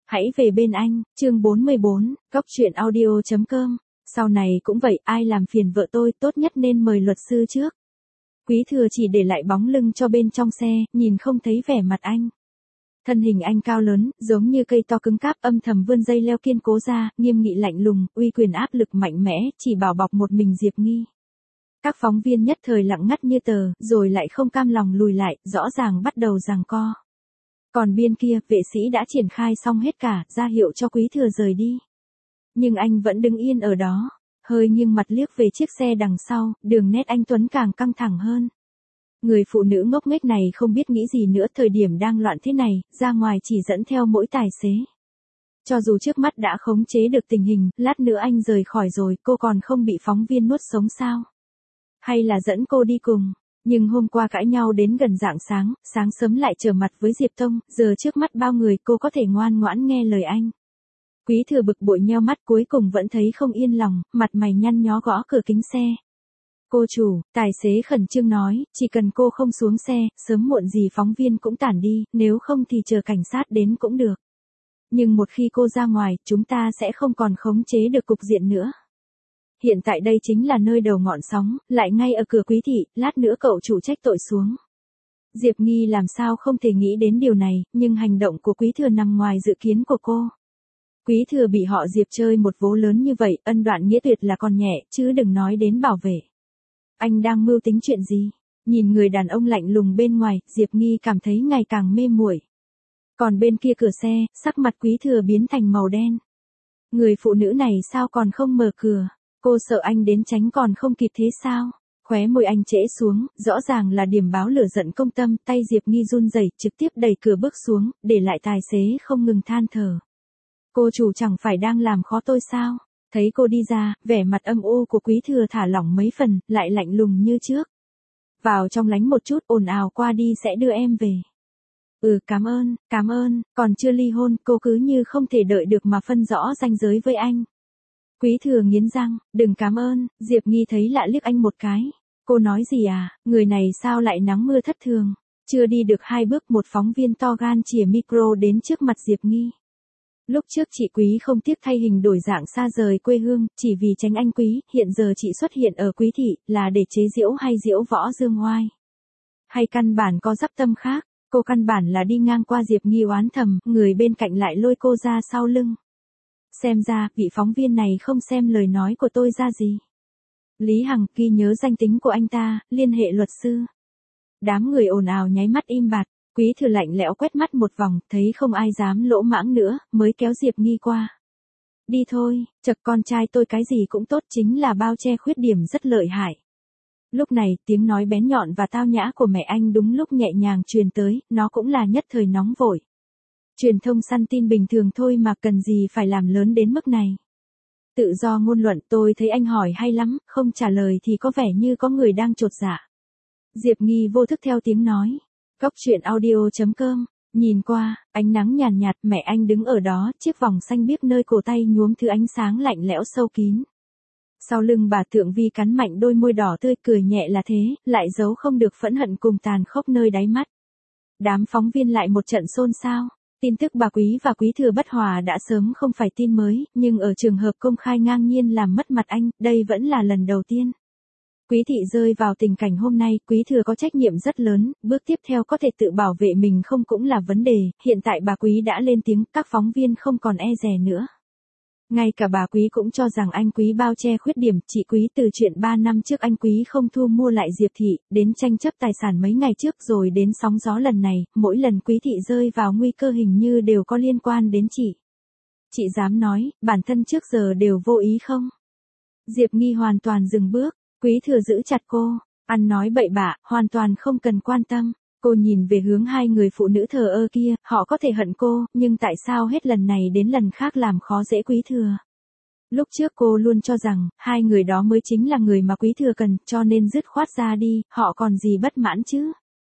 Hãy về bên anh, chương 44, góc truyện audio.com. Sau này cũng vậy, ai làm phiền vợ tôi tốt nhất nên mời luật sư trước. Quý Thừa chỉ để lại bóng lưng cho bên trong xe, nhìn không thấy vẻ mặt anh. Thân hình anh cao lớn, giống như cây to cứng cáp, âm thầm vươn dây leo kiên cố ra, nghiêm nghị lạnh lùng, uy quyền áp lực mạnh mẽ, chỉ bảo bọc một mình Diệp Nghi. Các phóng viên nhất thời lặng ngắt như tờ, rồi lại không cam lòng lùi lại, rõ ràng bắt đầu giằng co. Còn bên kia, vệ sĩ đã triển khai xong hết cả, ra hiệu cho Quý Thừa rời đi. Nhưng anh vẫn đứng yên ở đó, hơi nghiêng mặt liếc về chiếc xe đằng sau, đường nét anh tuấn càng căng thẳng hơn. Người phụ nữ ngốc nghếch này không biết nghĩ gì nữa, thời điểm đang loạn thế này, ra ngoài chỉ dẫn theo mỗi tài xế. Cho dù trước mắt đã khống chế được tình hình, lát nữa anh rời khỏi rồi, cô còn không bị phóng viên nuốt sống sao? Hay là dẫn cô đi cùng? Nhưng hôm qua cãi nhau đến gần rạng sáng, sáng sớm lại trở mặt với Diệp Tông, giờ trước mắt bao người cô có thể ngoan ngoãn nghe lời anh. Quý Thừa bực bội nheo mắt, cuối cùng vẫn thấy không yên lòng, mặt mày nhăn nhó gõ cửa kính xe. Cô chủ, tài xế khẩn trương nói, chỉ cần cô không xuống xe, sớm muộn gì phóng viên cũng tản đi, nếu không thì chờ cảnh sát đến cũng được. Nhưng một khi cô ra ngoài, chúng ta sẽ không còn khống chế được cục diện nữa. Hiện tại đây chính là nơi đầu ngọn sóng, lại ngay ở cửa Quý thị, lát nữa cậu chủ trách tội xuống. Diệp Nghi làm sao không thể nghĩ đến điều này, nhưng hành động của Quý Thừa nằm ngoài dự kiến của cô. Quý Thừa bị họ Diệp chơi một vố lớn như vậy, ân đoạn nghĩa tuyệt là còn nhẹ, chứ đừng nói đến bảo vệ. Anh đang mưu tính chuyện gì? Nhìn người đàn ông lạnh lùng bên ngoài, Diệp Nghi cảm thấy ngày càng mê muội. Còn bên kia cửa xe, sắc mặt Quý Thừa biến thành màu đen. Người phụ nữ này sao còn không mở cửa? Cô sợ anh đến tránh còn không kịp thế sao? Khóe môi anh trễ xuống, rõ ràng là điểm báo lửa giận công tâm, tay Diệp Nghi run rẩy, trực tiếp đẩy cửa bước xuống, để lại tài xế không ngừng than thở. Cô chủ chẳng phải đang làm khó tôi sao? Thấy cô đi ra, vẻ mặt âm u của Quý Thừa thả lỏng mấy phần, lại lạnh lùng như trước. Vào trong lánh một chút, ồn ào qua đi sẽ đưa em về. Cảm ơn, còn chưa ly hôn, cô cứ như không thể đợi được mà phân rõ ranh giới với anh. Quý Thừa nghiến răng, đừng cảm ơn, Diệp Nghi thấy lạ liếc anh một cái. Cô nói gì à, người này sao lại nắng mưa thất thường? Chưa đi được 2 bước, một phóng viên to gan chìa micro đến trước mặt Diệp Nghi. Lúc trước chị Quý không tiếc thay hình đổi dạng xa rời quê hương, chỉ vì tránh anh Quý, hiện giờ chị xuất hiện ở Quý thị, là để chế giễu hay diễu võ dương oai? Hay căn bản có dắp tâm khác, cô căn bản là đi ngang qua? Diệp Nghi oán thầm, người bên cạnh lại lôi cô ra sau lưng. Xem ra, vị phóng viên này không xem lời nói của tôi ra gì. Lý Hằng, ghi nhớ danh tính của anh ta, liên hệ luật sư. Đám người ồn ào nháy mắt im bặt. Quý Thừa lạnh lẽo quét mắt một vòng, thấy không ai dám lỗ mãng nữa, mới kéo Diệp Nghi qua. Đi thôi, chật con trai tôi cái gì cũng tốt, chính là bao che khuyết điểm rất lợi hại. Lúc này, tiếng nói bén nhọn và tao nhã của mẹ anh đúng lúc nhẹ nhàng truyền tới, nó cũng là nhất thời nóng vội. Truyền thông săn tin bình thường thôi mà cần gì phải làm lớn đến mức này. Tự do ngôn luận, tôi thấy anh hỏi hay lắm, không trả lời thì có vẻ như có người đang chột dạ. Diệp Nghi vô thức theo tiếng nói. Góc truyện audio.com, nhìn qua, ánh nắng nhàn nhạt, mẹ anh đứng ở đó, chiếc vòng xanh biếc nơi cổ tay nhuốm thứ ánh sáng lạnh lẽo sâu kín. Sau lưng bà Thượng Vi cắn mạnh đôi môi đỏ tươi, cười nhẹ là thế, lại giấu không được phẫn hận cùng tàn khốc nơi đáy mắt. Đám phóng viên lại một trận xôn xao. Tin tức bà Quý và Quý Thừa bất hòa đã sớm không phải tin mới, nhưng ở trường hợp công khai ngang nhiên làm mất mặt anh, đây vẫn là lần đầu tiên. Quý thị rơi vào tình cảnh hôm nay, Quý Thừa có trách nhiệm rất lớn, bước tiếp theo có thể tự bảo vệ mình không cũng là vấn đề, hiện tại bà Quý đã lên tiếng, các phóng viên không còn e dè nữa. Ngay cả bà Quý cũng cho rằng anh Quý bao che khuyết điểm, chị Quý từ chuyện 3 năm trước anh Quý không thu mua lại Diệp thị, đến tranh chấp tài sản mấy ngày trước rồi đến sóng gió lần này, mỗi lần Quý thị rơi vào nguy cơ hình như đều có liên quan đến chị. Chị dám nói, bản thân trước giờ đều vô ý không? Diệp Nghi hoàn toàn dừng bước. Quý Thừa giữ chặt cô, ăn nói bậy bạ, hoàn toàn không cần quan tâm. Cô nhìn về hướng hai người phụ nữ thờ ơ kia, họ có thể hận cô, nhưng tại sao hết lần này đến lần khác làm khó dễ Quý Thừa? Lúc trước cô luôn cho rằng, hai người đó mới chính là người mà Quý Thừa cần, cho nên dứt khoát ra đi, họ còn gì bất mãn chứ?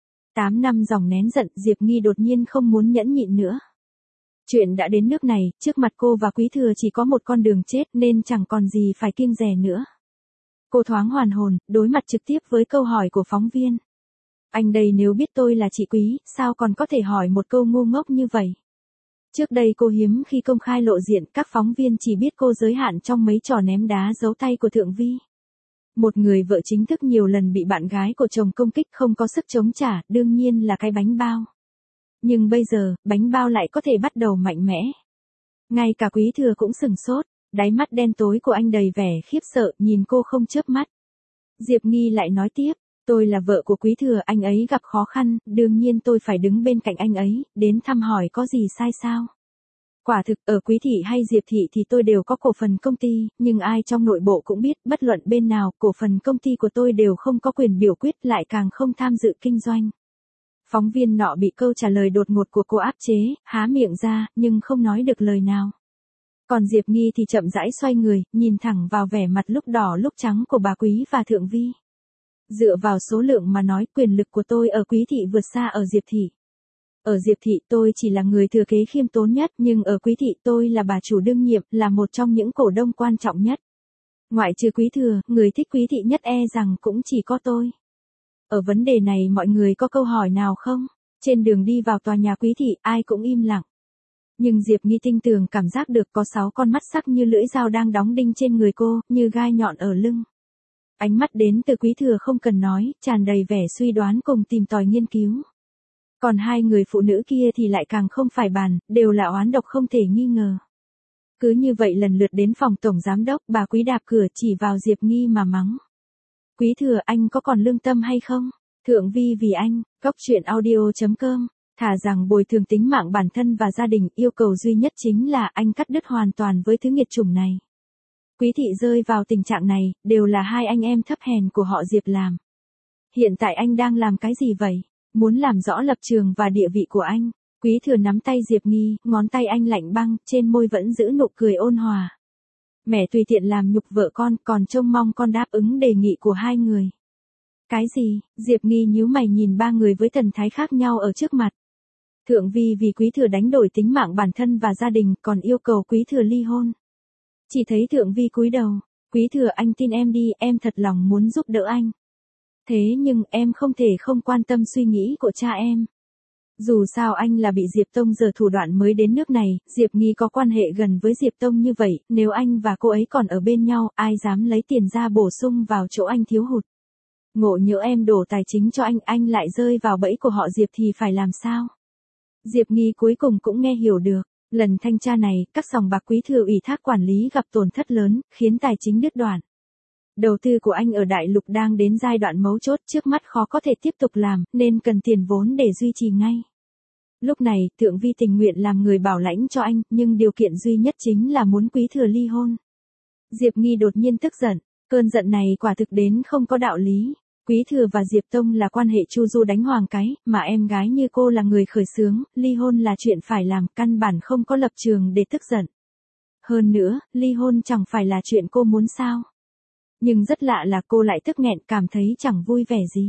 8 năm dòng nén giận, Diệp Nghi đột nhiên không muốn nhẫn nhịn nữa. Chuyện đã đến nước này, trước mặt cô và Quý Thừa chỉ có một con đường chết nên chẳng còn gì phải kiêng dè nữa. Cô thoáng hoàn hồn, đối mặt trực tiếp với câu hỏi của phóng viên. Anh đây nếu biết tôi là chị Quý, sao còn có thể hỏi một câu ngu ngốc như vậy? Trước đây cô hiếm khi công khai lộ diện, các phóng viên chỉ biết cô giới hạn trong mấy trò ném đá giấu tay của Thượng Vi. Một người vợ chính thức nhiều lần bị bạn gái của chồng công kích không có sức chống trả, đương nhiên là cái bánh bao. Nhưng bây giờ, bánh bao lại có thể bắt đầu mạnh mẽ. Ngay cả Quý Thừa cũng sừng sốt, đáy mắt đen tối của anh đầy vẻ khiếp sợ, nhìn cô không chớp mắt. Diệp Nghi lại nói tiếp, tôi là vợ của Quý Thừa, anh ấy gặp khó khăn, đương nhiên tôi phải đứng bên cạnh anh ấy, đến thăm hỏi có gì sai sao. Quả thực, ở Quý Thị hay Diệp Thị thì tôi đều có cổ phần công ty, nhưng ai trong nội bộ cũng biết, bất luận bên nào, cổ phần công ty của tôi đều không có quyền biểu quyết, lại càng không tham dự kinh doanh. Phóng viên nọ bị câu trả lời đột ngột của cô áp chế, há miệng ra, nhưng không nói được lời nào. Còn Diệp Nghi thì chậm rãi xoay người, nhìn thẳng vào vẻ mặt lúc đỏ lúc trắng của bà Quý và Thượng Vi. Dựa vào số lượng mà nói, quyền lực của tôi ở Quý Thị vượt xa ở Diệp Thị. Ở Diệp Thị tôi chỉ là người thừa kế khiêm tốn nhất, nhưng ở Quý Thị tôi là bà chủ đương nhiệm, là một trong những cổ đông quan trọng nhất. Ngoại trừ Quý Thừa, người thích Quý Thị nhất e rằng cũng chỉ có tôi. Ở vấn đề này mọi người có câu hỏi nào không? Trên đường đi vào tòa nhà Quý Thị, ai cũng im lặng. Nhưng Diệp Nghi tinh tường cảm giác được có 6 con mắt sắc như lưỡi dao đang đóng đinh trên người cô, như gai nhọn ở lưng. Ánh mắt đến từ Quý Thừa không cần nói, tràn đầy vẻ suy đoán cùng tìm tòi nghiên cứu. Còn hai người phụ nữ kia thì lại càng không phải bàn, đều là oán độc không thể nghi ngờ. Cứ như vậy lần lượt đến phòng tổng giám đốc, bà Quý đạp cửa chỉ vào Diệp Nghi mà mắng. Quý Thừa, anh có còn lương tâm hay không? Thượng Vi vì anh, cóc truyện audio.com. Thà rằng bồi thường tính mạng bản thân và gia đình, yêu cầu duy nhất chính là anh cắt đứt hoàn toàn với thứ nghiệt chủng này. Quý Thị rơi vào tình trạng này, đều là hai anh em thấp hèn của họ Diệp làm. Hiện tại anh đang làm cái gì vậy? Muốn làm rõ lập trường và địa vị của anh. Quý Thừa nắm tay Diệp Nghi, ngón tay anh lạnh băng, trên môi vẫn giữ nụ cười ôn hòa. Mẹ tùy tiện làm nhục vợ con, còn trông mong con đáp ứng đề nghị của hai người. Cái gì? Diệp Nghi nhíu mày nhìn ba người với thần thái khác nhau ở trước mặt. Thượng Vi vì Quý Thừa đánh đổi tính mạng bản thân và gia đình, còn yêu cầu Quý Thừa ly hôn. Chỉ thấy Thượng Vi cúi đầu. Quý Thừa, anh tin em đi, em thật lòng muốn giúp đỡ anh. Thế nhưng em không thể không quan tâm suy nghĩ của cha em. Dù sao anh là bị Diệp Tông giở thủ đoạn mới đến nước này, Diệp Nghi có quan hệ gần với Diệp Tông như vậy, nếu anh và cô ấy còn ở bên nhau, ai dám lấy tiền ra bổ sung vào chỗ anh thiếu hụt. Ngộ nhỡ em đổ tài chính cho anh lại rơi vào bẫy của họ Diệp thì phải làm sao? Diệp Nghi cuối cùng cũng nghe hiểu được, lần thanh tra này, các sòng bạc Quý Thừa ủy thác quản lý gặp tổn thất lớn, khiến tài chính đứt đoạn. Đầu tư của anh ở Đại Lục đang đến giai đoạn mấu chốt, trước mắt khó có thể tiếp tục làm, nên cần tiền vốn để duy trì ngay. Lúc này, Thượng Vi tình nguyện làm người bảo lãnh cho anh, nhưng điều kiện duy nhất chính là muốn Quý Thừa ly hôn. Diệp Nghi đột nhiên tức giận, cơn giận này quả thực đến không có đạo lý. Quý Thừa và Diệp Tông là quan hệ chu du đánh hoàng cái, mà em gái như cô là người khởi xướng, ly hôn là chuyện phải làm, căn bản không có lập trường để tức giận. Hơn nữa, ly hôn chẳng phải là chuyện cô muốn sao. Nhưng rất lạ là cô lại tức nghẹn, cảm thấy chẳng vui vẻ gì.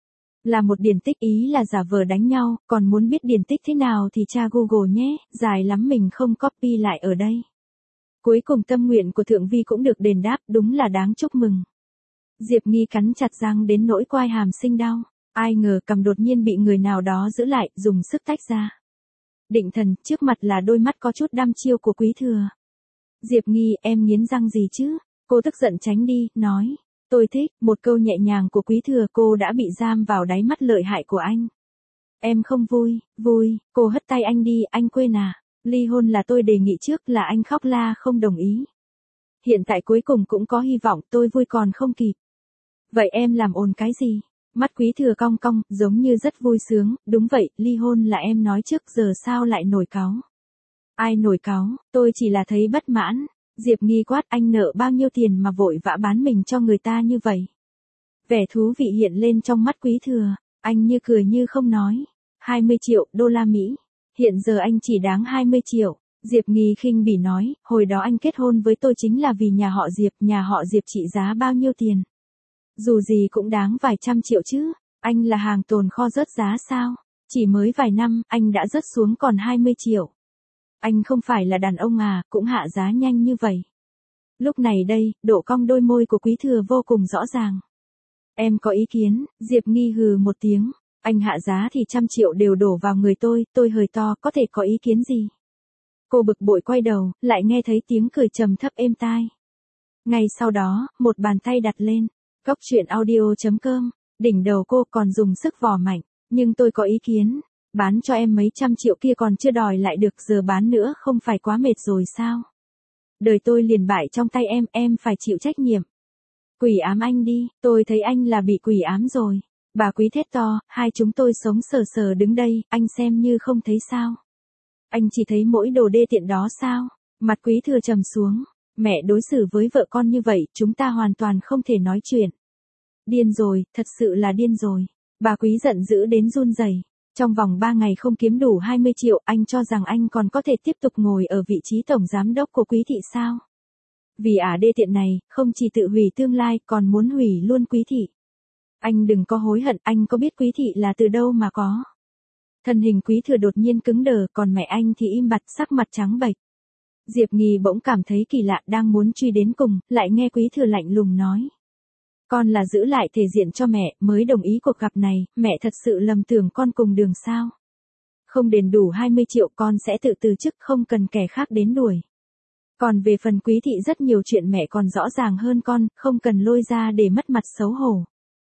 Là một điển tích ý là giả vờ đánh nhau, còn muốn biết điển tích thế nào thì tra Google nhé, dài lắm mình không copy lại ở đây. Cuối cùng tâm nguyện của Thượng Vi cũng được đền đáp, đúng là đáng chúc mừng. Diệp Nghi cắn chặt răng đến nỗi quai hàm sinh đau, ai ngờ cầm đột nhiên bị người nào đó giữ lại, dùng sức tách ra. Định thần, trước mặt là đôi mắt có chút đăm chiêu của Quý Thừa. Diệp Nghi, em nghiến răng gì chứ? Cô tức giận tránh đi, nói. Tôi thích, một câu nhẹ nhàng của Quý Thừa, cô đã bị giam vào đáy mắt lợi hại của anh. Em không vui, cô hất tay anh đi, anh quên à, ly hôn là tôi đề nghị trước, là anh khóc la không đồng ý. Hiện tại cuối cùng cũng có hy vọng, tôi vui còn không kịp. Vậy em làm ồn cái gì? Mắt Quý Thừa cong cong, giống như rất vui sướng, đúng vậy, ly hôn là em nói trước, giờ sao lại nổi cáu? Ai nổi cáu, tôi chỉ là thấy bất mãn. Diệp Nghi quát, anh nợ bao nhiêu tiền mà vội vã bán mình cho người ta như vậy? Vẻ thú vị hiện lên trong mắt Quý Thừa, anh như cười như không nói. 20 triệu đô la Mỹ. Hiện giờ anh chỉ đáng 20 triệu. Diệp Nghi khinh bỉ nói, hồi đó anh kết hôn với tôi chính là vì nhà họ Diệp trị giá bao nhiêu tiền? Dù gì cũng đáng vài trăm triệu chứ, anh là hàng tồn kho rớt giá sao? Chỉ mới vài năm, anh đã rớt xuống còn 20 triệu. Anh không phải là đàn ông à, cũng hạ giá nhanh như vậy. Lúc này đây, độ cong đôi môi của Quý Thừa vô cùng rõ ràng. Em có ý kiến, Diệp Nghi hừ một tiếng, anh hạ giá thì 100 triệu đều đổ vào người tôi hời to, có thể có ý kiến gì? Cô bực bội quay đầu, lại nghe thấy tiếng cười trầm thấp êm tai. Ngay sau đó, một bàn tay đặt lên. Góc chuyện audio.com. Đỉnh đầu cô còn dùng sức vò mạnh. Nhưng tôi có ý kiến. Bán cho em mấy trăm triệu kia còn chưa đòi lại được, giờ bán nữa không phải quá mệt rồi sao? Đời tôi liền bại trong tay em phải chịu trách nhiệm. Quỷ ám anh đi, tôi thấy anh là bị quỷ ám rồi. Bà Quý thét to, hai chúng tôi sống sờ sờ đứng đây, anh xem như không thấy sao? Anh chỉ thấy mỗi đồ đê tiện đó sao? Mặt Quý Thừa trầm xuống. Mẹ đối xử với vợ con như vậy, chúng ta hoàn toàn không thể nói chuyện. Điên rồi, thật sự là điên rồi. Bà Quý giận dữ đến run rẩy. Trong vòng 3 ngày không kiếm đủ 20 triệu, anh cho rằng anh còn có thể tiếp tục ngồi ở vị trí tổng giám đốc của Quý thị sao? Vì ả đê tiện này, không chỉ tự hủy tương lai, còn muốn hủy luôn Quý thị. Anh đừng có hối hận, anh có biết Quý thị là từ đâu mà có? Thân hình Quý Thừa đột nhiên cứng đờ, còn mẹ anh thì im bặt, sắc mặt trắng bệch. Diệp Nghi bỗng cảm thấy kỳ lạ, đang muốn truy đến cùng, lại nghe Quý Thừa lạnh lùng nói. Con là giữ lại thể diện cho mẹ, mới đồng ý cuộc gặp này, mẹ thật sự lầm tưởng con cùng đường sao? Không đền đủ 20 triệu con sẽ tự từ chức, không cần kẻ khác đến đuổi. Còn về phần Quý thị rất nhiều chuyện mẹ còn rõ ràng hơn con, không cần lôi ra để mất mặt xấu hổ.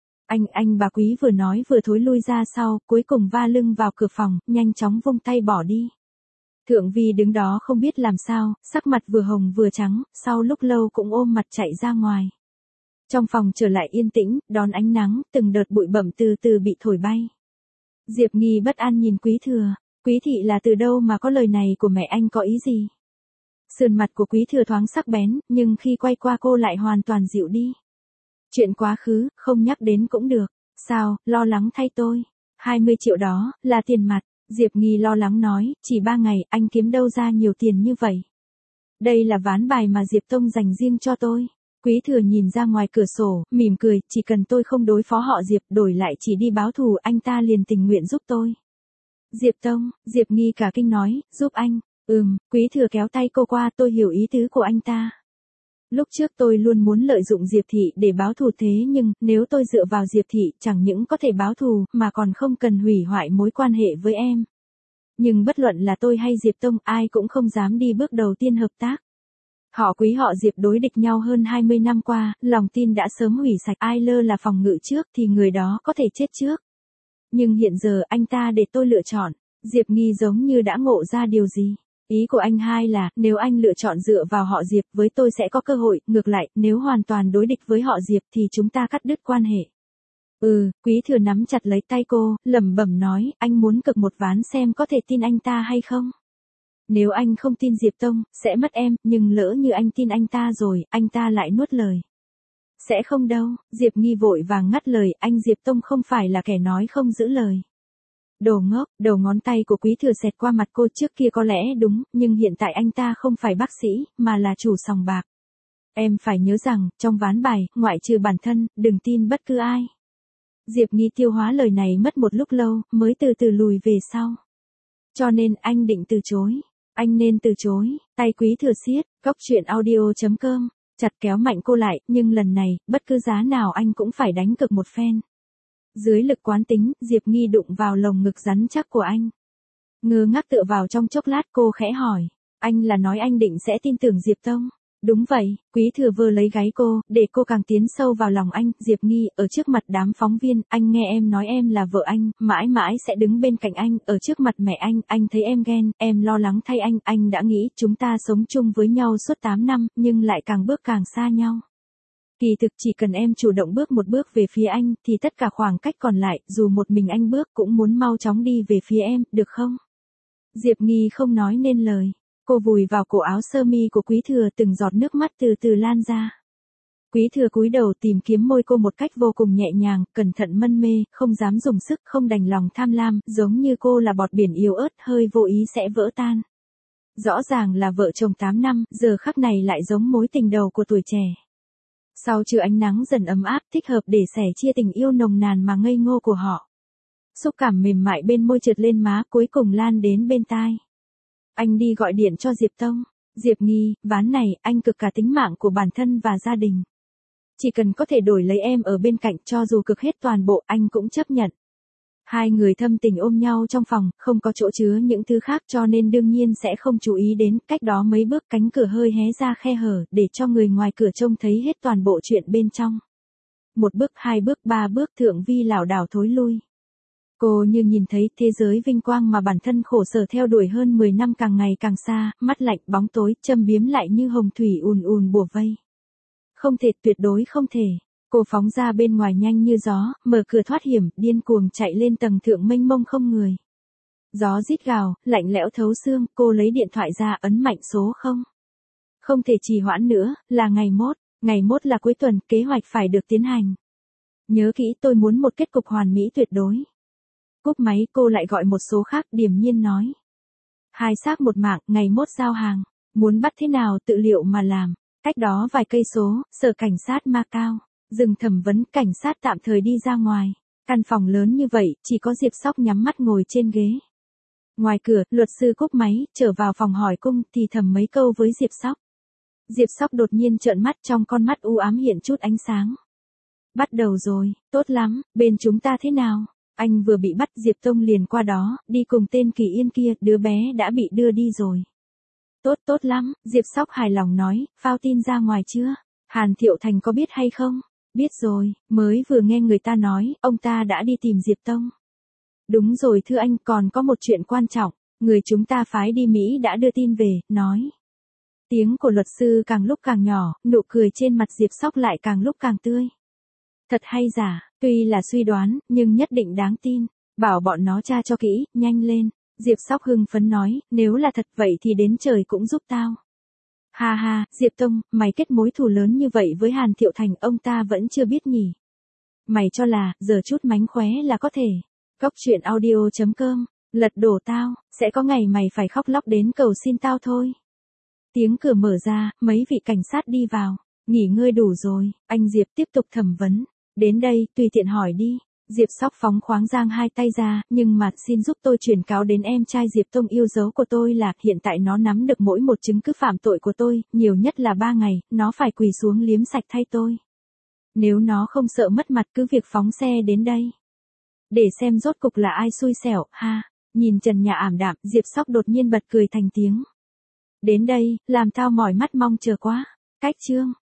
Anh bà Quý vừa nói vừa thối lui ra sau, cuối cùng va lưng vào cửa phòng, nhanh chóng vung tay bỏ đi. Thượng Vi đứng đó không biết làm sao, sắc mặt vừa hồng vừa trắng, sau lúc lâu cũng ôm mặt chạy ra ngoài. Trong phòng trở lại yên tĩnh, đón ánh nắng, từng đợt bụi bặm từ từ bị thổi bay. Diệp Nghi bất an nhìn Quý Thừa, Quý thị là từ đâu mà có lời này của mẹ anh có ý gì? Sườn mặt của Quý Thừa thoáng sắc bén, nhưng khi quay qua cô lại hoàn toàn dịu đi. Chuyện quá khứ, không nhắc đến cũng được. Sao, lo lắng thay tôi. 20 triệu đó, là tiền mặt. Diệp Nghi lo lắng nói, chỉ 3 ngày, anh kiếm đâu ra nhiều tiền như vậy. Đây là ván bài mà Diệp Tông dành riêng cho tôi. Quý Thừa nhìn ra ngoài cửa sổ, mỉm cười, chỉ cần tôi không đối phó họ Diệp, đổi lại chỉ đi báo thù, anh ta liền tình nguyện giúp tôi. Diệp Tông, Diệp Nghi cả kinh nói, giúp anh. Quý Thừa kéo tay cô qua, tôi hiểu ý tứ của anh ta. Lúc trước tôi luôn muốn lợi dụng Diệp Thị để báo thù, thế nhưng, nếu tôi dựa vào Diệp Thị, chẳng những có thể báo thù, mà còn không cần hủy hoại mối quan hệ với em. Nhưng bất luận là tôi hay Diệp Tông, ai cũng không dám đi bước đầu tiên hợp tác. Họ Quý họ Diệp đối địch nhau hơn 20 năm qua, lòng tin đã sớm hủy sạch, ai lơ là phòng ngự trước thì người đó có thể chết trước. Nhưng hiện giờ anh ta để tôi lựa chọn, Diệp Nghi giống như đã ngộ ra điều gì. Ý của anh hai là, nếu anh lựa chọn dựa vào họ Diệp với tôi sẽ có cơ hội, ngược lại, nếu hoàn toàn đối địch với họ Diệp thì chúng ta cắt đứt quan hệ. Quý Thừa nắm chặt lấy tay cô, lẩm bẩm nói, anh muốn cược một ván xem có thể tin anh ta hay không. Nếu anh không tin Diệp Tông, sẽ mất em, nhưng lỡ như anh tin anh ta rồi, anh ta lại nuốt lời. Sẽ không đâu, Diệp Nghi vội vàng ngắt lời, anh Diệp Tông không phải là kẻ nói không giữ lời. Đồ ngốc, đầu ngón tay của Quý Thừa xẹt qua mặt cô, trước kia có lẽ đúng, nhưng hiện tại anh ta không phải bác sĩ, mà là chủ sòng bạc. Em phải nhớ rằng, trong ván bài, ngoại trừ bản thân, đừng tin bất cứ ai. Diệp Nghi tiêu hóa lời này mất một lúc lâu, mới từ từ lùi về sau. Cho nên anh định từ chối. Anh nên từ chối. Tay Quý Thừa siết, góc chuyện audio.com, chặt kéo mạnh cô lại, nhưng lần này, bất cứ giá nào anh cũng phải đánh cược một phen. Dưới lực quán tính, Diệp Nghi đụng vào lồng ngực rắn chắc của anh. Ngơ ngác tựa vào trong chốc lát, cô khẽ hỏi. Anh là nói anh định sẽ tin tưởng Diệp Tông? Đúng vậy, Quý Thừa vơ lấy gáy cô, để cô càng tiến sâu vào lòng anh. Diệp Nghi, ở trước mặt đám phóng viên, anh nghe em nói em là vợ anh, mãi mãi sẽ đứng bên cạnh anh. Ở trước mặt mẹ anh thấy em ghen, em lo lắng thay anh đã nghĩ chúng ta sống chung với nhau suốt 8 năm, nhưng lại càng bước càng xa nhau. Kỳ thực chỉ cần em chủ động bước một bước về phía anh, thì tất cả khoảng cách còn lại, dù một mình anh bước cũng muốn mau chóng đi về phía em, được không? Diệp Nghi không nói nên lời. Cô vùi vào cổ áo sơ mi của Quý Thừa, từng giọt nước mắt từ từ lan ra. Quý Thừa cúi đầu tìm kiếm môi cô một cách vô cùng nhẹ nhàng, cẩn thận mân mê, không dám dùng sức, không đành lòng tham lam, giống như cô là bọt biển yếu ớt, hơi vô ý sẽ vỡ tan. Rõ ràng là vợ chồng 8 năm, giờ khắc này lại giống mối tình đầu của tuổi trẻ. Sau trưa ánh nắng dần ấm áp, thích hợp để sẻ chia tình yêu nồng nàn mà ngây ngô của họ. Xúc cảm mềm mại bên môi trượt lên má, cuối cùng lan đến bên tai. Anh đi gọi điện cho Diệp Tông. Diệp Nghi, ván này, anh cực cả tính mạng của bản thân và gia đình. Chỉ cần có thể đổi lấy em ở bên cạnh, cho dù cực hết toàn bộ, anh cũng chấp nhận. Hai người thâm tình ôm nhau trong phòng, không có chỗ chứa những thứ khác cho nên đương nhiên sẽ không chú ý đến, cách đó mấy bước cánh cửa hơi hé ra khe hở, để cho người ngoài cửa trông thấy hết toàn bộ chuyện bên trong. Một bước, hai bước, ba bước, Thượng Vi lảo đảo thối lui. Cô như nhìn thấy thế giới vinh quang mà bản thân khổ sở theo đuổi hơn 10 năm càng ngày càng xa, mắt lạnh, bóng tối, châm biếm lại như hồng thủy ùn ùn bủa vây. Không thể, tuyệt đối không thể. Cô phóng ra bên ngoài nhanh như gió, mở cửa thoát hiểm, điên cuồng chạy lên tầng thượng mênh mông không người. Gió rít gào, lạnh lẽo thấu xương, cô lấy điện thoại ra ấn mạnh số 0. Không thể trì hoãn nữa, là ngày mốt là cuối tuần, kế hoạch phải được tiến hành. Nhớ kỹ, tôi muốn một kết cục hoàn mỹ tuyệt đối. Cúp máy, cô lại gọi một số khác, điềm nhiên nói. Hai xác một mạng, ngày mốt giao hàng, muốn bắt thế nào tự liệu mà làm. Cách đó vài cây số, sở cảnh sát Macau, dừng thẩm vấn, cảnh sát tạm thời đi ra ngoài. Căn phòng lớn như vậy, chỉ có Diệp Sóc nhắm mắt ngồi trên ghế. Ngoài cửa, luật sư cúp máy, trở vào phòng hỏi cung, thì thầm mấy câu với Diệp Sóc. Diệp Sóc đột nhiên trợn mắt, trong con mắt u ám hiện chút ánh sáng. Bắt đầu rồi, tốt lắm, bên chúng ta thế nào? Anh vừa bị bắt, Diệp Tông liền qua đó, đi cùng tên Kỳ Yên kia, đứa bé đã bị đưa đi rồi. Tốt lắm, Diệp Sóc hài lòng nói, phao tin ra ngoài chưa? Hàn Thiệu Thành có biết hay không? Biết rồi, mới vừa nghe người ta nói, ông ta đã đi tìm Diệp Tông. Đúng rồi thưa anh, còn có một chuyện quan trọng, người chúng ta phái đi Mỹ đã đưa tin về, nói. Tiếng của luật sư càng lúc càng nhỏ, nụ cười trên mặt Diệp Sóc lại càng lúc càng tươi. Thật hay giả, tuy là suy đoán, nhưng nhất định đáng tin. Bảo bọn nó tra cho kỹ, nhanh lên. Diệp Sóc hưng phấn nói, nếu là thật vậy thì đến trời cũng giúp tao. Ha ha, Diệp Tông, mày kết mối thù lớn như vậy với Hàn Thiệu Thành, ông ta vẫn chưa biết nhỉ. Mày cho là, giờ chút mánh khóe là có thể. Cóc truyện audio.com, lật đổ tao, sẽ có ngày mày phải khóc lóc đến cầu xin tao thôi. Tiếng cửa mở ra, mấy vị cảnh sát đi vào. Nghỉ ngơi đủ rồi, anh Diệp tiếp tục thẩm vấn. Đến đây, tùy tiện hỏi đi. Diệp Sóc phóng khoáng giang hai tay ra, nhưng mà xin giúp tôi truyền cáo đến em trai Diệp Tông yêu dấu của tôi là hiện tại nó nắm được mỗi một chứng cứ phạm tội của tôi, nhiều nhất là 3 ngày, nó phải quỳ xuống liếm sạch thay tôi. Nếu nó không sợ mất mặt cứ việc phóng xe đến đây. Để xem rốt cục là ai xui xẻo, ha. Nhìn trần nhà ảm đạm, Diệp Sóc đột nhiên bật cười thành tiếng. Đến đây, làm tao mỏi mắt mong chờ quá. Cách chương.